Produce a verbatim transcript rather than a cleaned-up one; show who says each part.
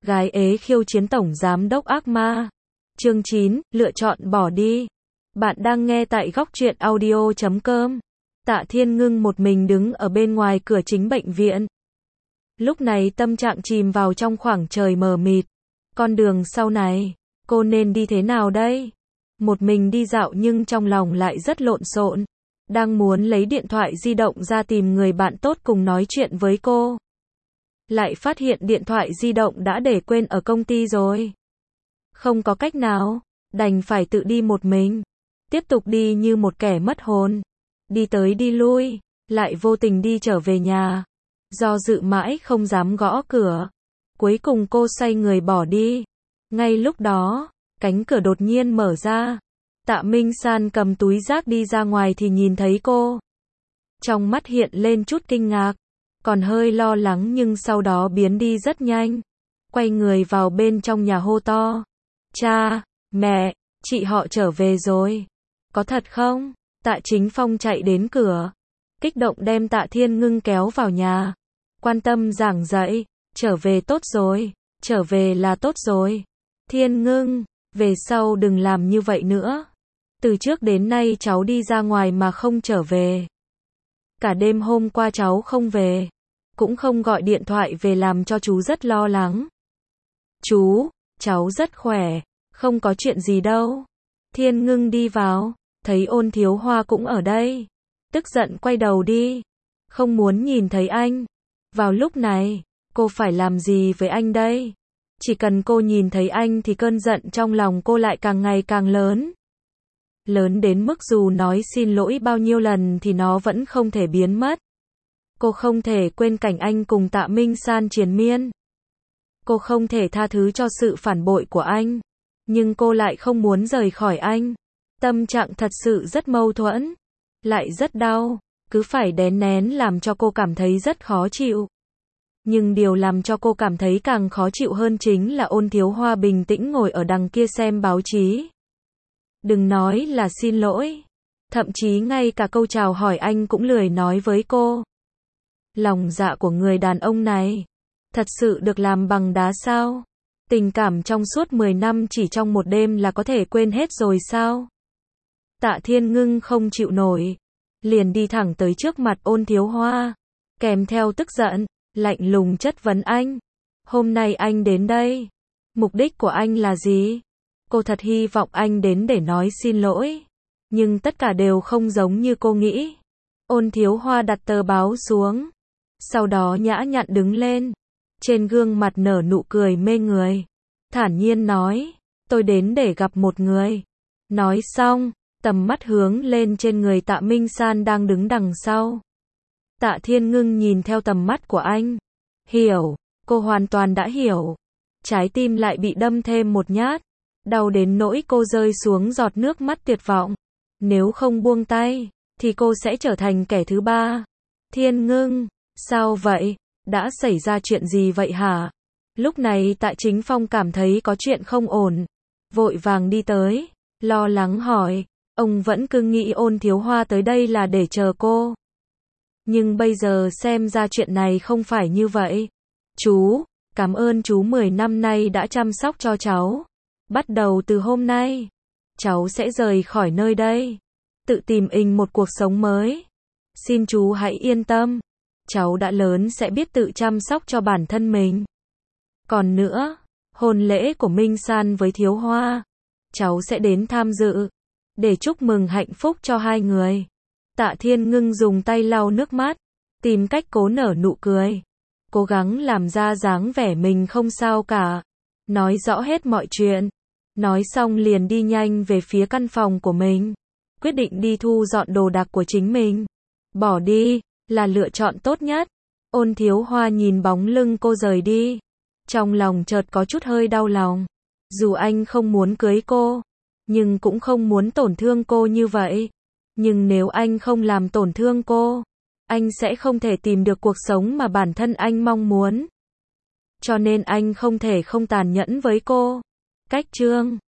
Speaker 1: Gái ế khiêu chiến tổng giám đốc ác ma. Chương chín, lựa chọn bỏ đi. Bạn đang nghe tại góc truyện audio chấm com. Tạ Thiên Ngưng một mình đứng ở bên ngoài cửa chính bệnh viện. Lúc này tâm trạng chìm vào trong khoảng trời mờ mịt. Con đường sau này, cô nên đi thế nào đây? Một mình đi dạo nhưng trong lòng lại rất lộn xộn. Đang muốn lấy điện thoại di động ra tìm người bạn tốt cùng nói chuyện với cô. Lại phát hiện điện thoại di động đã để quên ở công ty rồi. Không có cách nào, đành phải tự đi một mình. Tiếp tục đi như một kẻ mất hồn. Đi tới đi lui, lại vô tình đi trở về nhà. Do dự mãi không dám gõ cửa. Cuối cùng cô xoay người bỏ đi. Ngay lúc đó, cánh cửa đột nhiên mở ra. Tạ Minh San cầm túi rác đi ra ngoài thì nhìn thấy cô. Trong mắt hiện lên chút kinh ngạc. Còn hơi lo lắng nhưng sau đó biến đi rất nhanh. Quay người vào bên trong nhà hô to. Cha, mẹ, chị họ trở về rồi. Có thật không? Tạ Chính Phong chạy đến cửa. Kích động đem Tạ Thiên Ngưng kéo vào nhà. Quan tâm giảng dạy. Trở về tốt rồi. Trở về là tốt rồi. Thiên Ngưng, về sau đừng làm như vậy nữa. Từ trước đến nay cháu đi ra ngoài mà không trở về. Cả đêm hôm qua cháu không về. Cũng không gọi điện thoại về làm cho chú rất lo lắng. Chú, cháu rất khỏe, không có chuyện gì đâu. Thiên Ngưng đi vào, thấy Ôn Thiếu Hoa cũng ở đây. Tức giận quay đầu đi. Không muốn nhìn thấy anh. Vào lúc này, cô phải làm gì với anh đây? Chỉ cần cô nhìn thấy anh thì cơn giận trong lòng cô lại càng ngày càng lớn. Lớn đến mức dù nói xin lỗi bao nhiêu lần thì nó vẫn không thể biến mất. Cô không thể quên cảnh anh cùng Tạ Minh San triền miên. Cô không thể tha thứ cho sự phản bội của anh. Nhưng cô lại không muốn rời khỏi anh. Tâm trạng thật sự rất mâu thuẫn. Lại rất đau. Cứ phải đén nén làm cho cô cảm thấy rất khó chịu. Nhưng điều làm cho cô cảm thấy càng khó chịu hơn chính là Ôn Thiếu Hoa bình tĩnh ngồi ở đằng kia xem báo chí. Đừng nói là xin lỗi. Thậm chí ngay cả câu chào hỏi anh cũng lười nói với cô. Lòng dạ của người đàn ông này thật sự được làm bằng đá sao? Tình cảm trong suốt mười năm chỉ trong một đêm là có thể quên hết rồi sao? Tạ Thiên Ngưng không chịu nổi, liền đi thẳng tới trước mặt Ôn Thiếu Hoa, kèm theo tức giận, lạnh lùng chất vấn anh. Hôm nay anh đến đây, mục đích của anh là gì? Cô thật hy vọng anh đến để nói xin lỗi, nhưng tất cả đều không giống như cô nghĩ. Ôn Thiếu Hoa đặt tờ báo xuống, sau đó nhã nhặn đứng lên, trên gương mặt nở nụ cười mê người, thản nhiên nói, tôi đến để gặp một người. Nói xong, tầm mắt hướng lên trên người Tạ Minh San đang đứng đằng sau. Tạ Thiên Ngưng nhìn theo tầm mắt của anh, hiểu, cô hoàn toàn đã hiểu. Trái tim lại bị đâm thêm một nhát, đau đến nỗi cô rơi xuống giọt nước mắt tuyệt vọng. Nếu không buông tay, thì cô sẽ trở thành kẻ thứ ba. Thiên Ngưng, sao vậy? Đã xảy ra chuyện gì vậy hả? Lúc này Tạ Chính Phong cảm thấy có chuyện không ổn. Vội vàng đi tới, lo lắng hỏi. Ông vẫn cứ nghĩ Ôn Thiếu Hoa tới đây là để chờ cô. Nhưng bây giờ xem ra chuyện này không phải như vậy. Chú, cảm ơn chú mười năm nay đã chăm sóc cho cháu. Bắt đầu từ hôm nay, cháu sẽ rời khỏi nơi đây. Tự tìm mình một cuộc sống mới. Xin chú hãy yên tâm. Cháu đã lớn sẽ biết tự chăm sóc cho bản thân mình. Còn nữa, hôn lễ của Minh San với Thiếu Hoa, cháu sẽ đến tham dự, để chúc mừng hạnh phúc cho hai người. Tạ Thiên Ngưng dùng tay lau nước mắt, tìm cách cố nở nụ cười. Cố gắng làm ra dáng vẻ mình không sao cả. Nói rõ hết mọi chuyện. Nói xong liền đi nhanh về phía căn phòng của mình. Quyết định đi thu dọn đồ đạc của chính mình. Bỏ đi là lựa chọn tốt nhất. Ôn Thiếu Hoa nhìn bóng lưng cô rời đi. Trong lòng chợt có chút hơi đau lòng. Dù anh không muốn cưới cô, nhưng cũng không muốn tổn thương cô như vậy. Nhưng nếu anh không làm tổn thương cô, anh sẽ không thể tìm được cuộc sống mà bản thân anh mong muốn. Cho nên anh không thể không tàn nhẫn với cô. Cách chương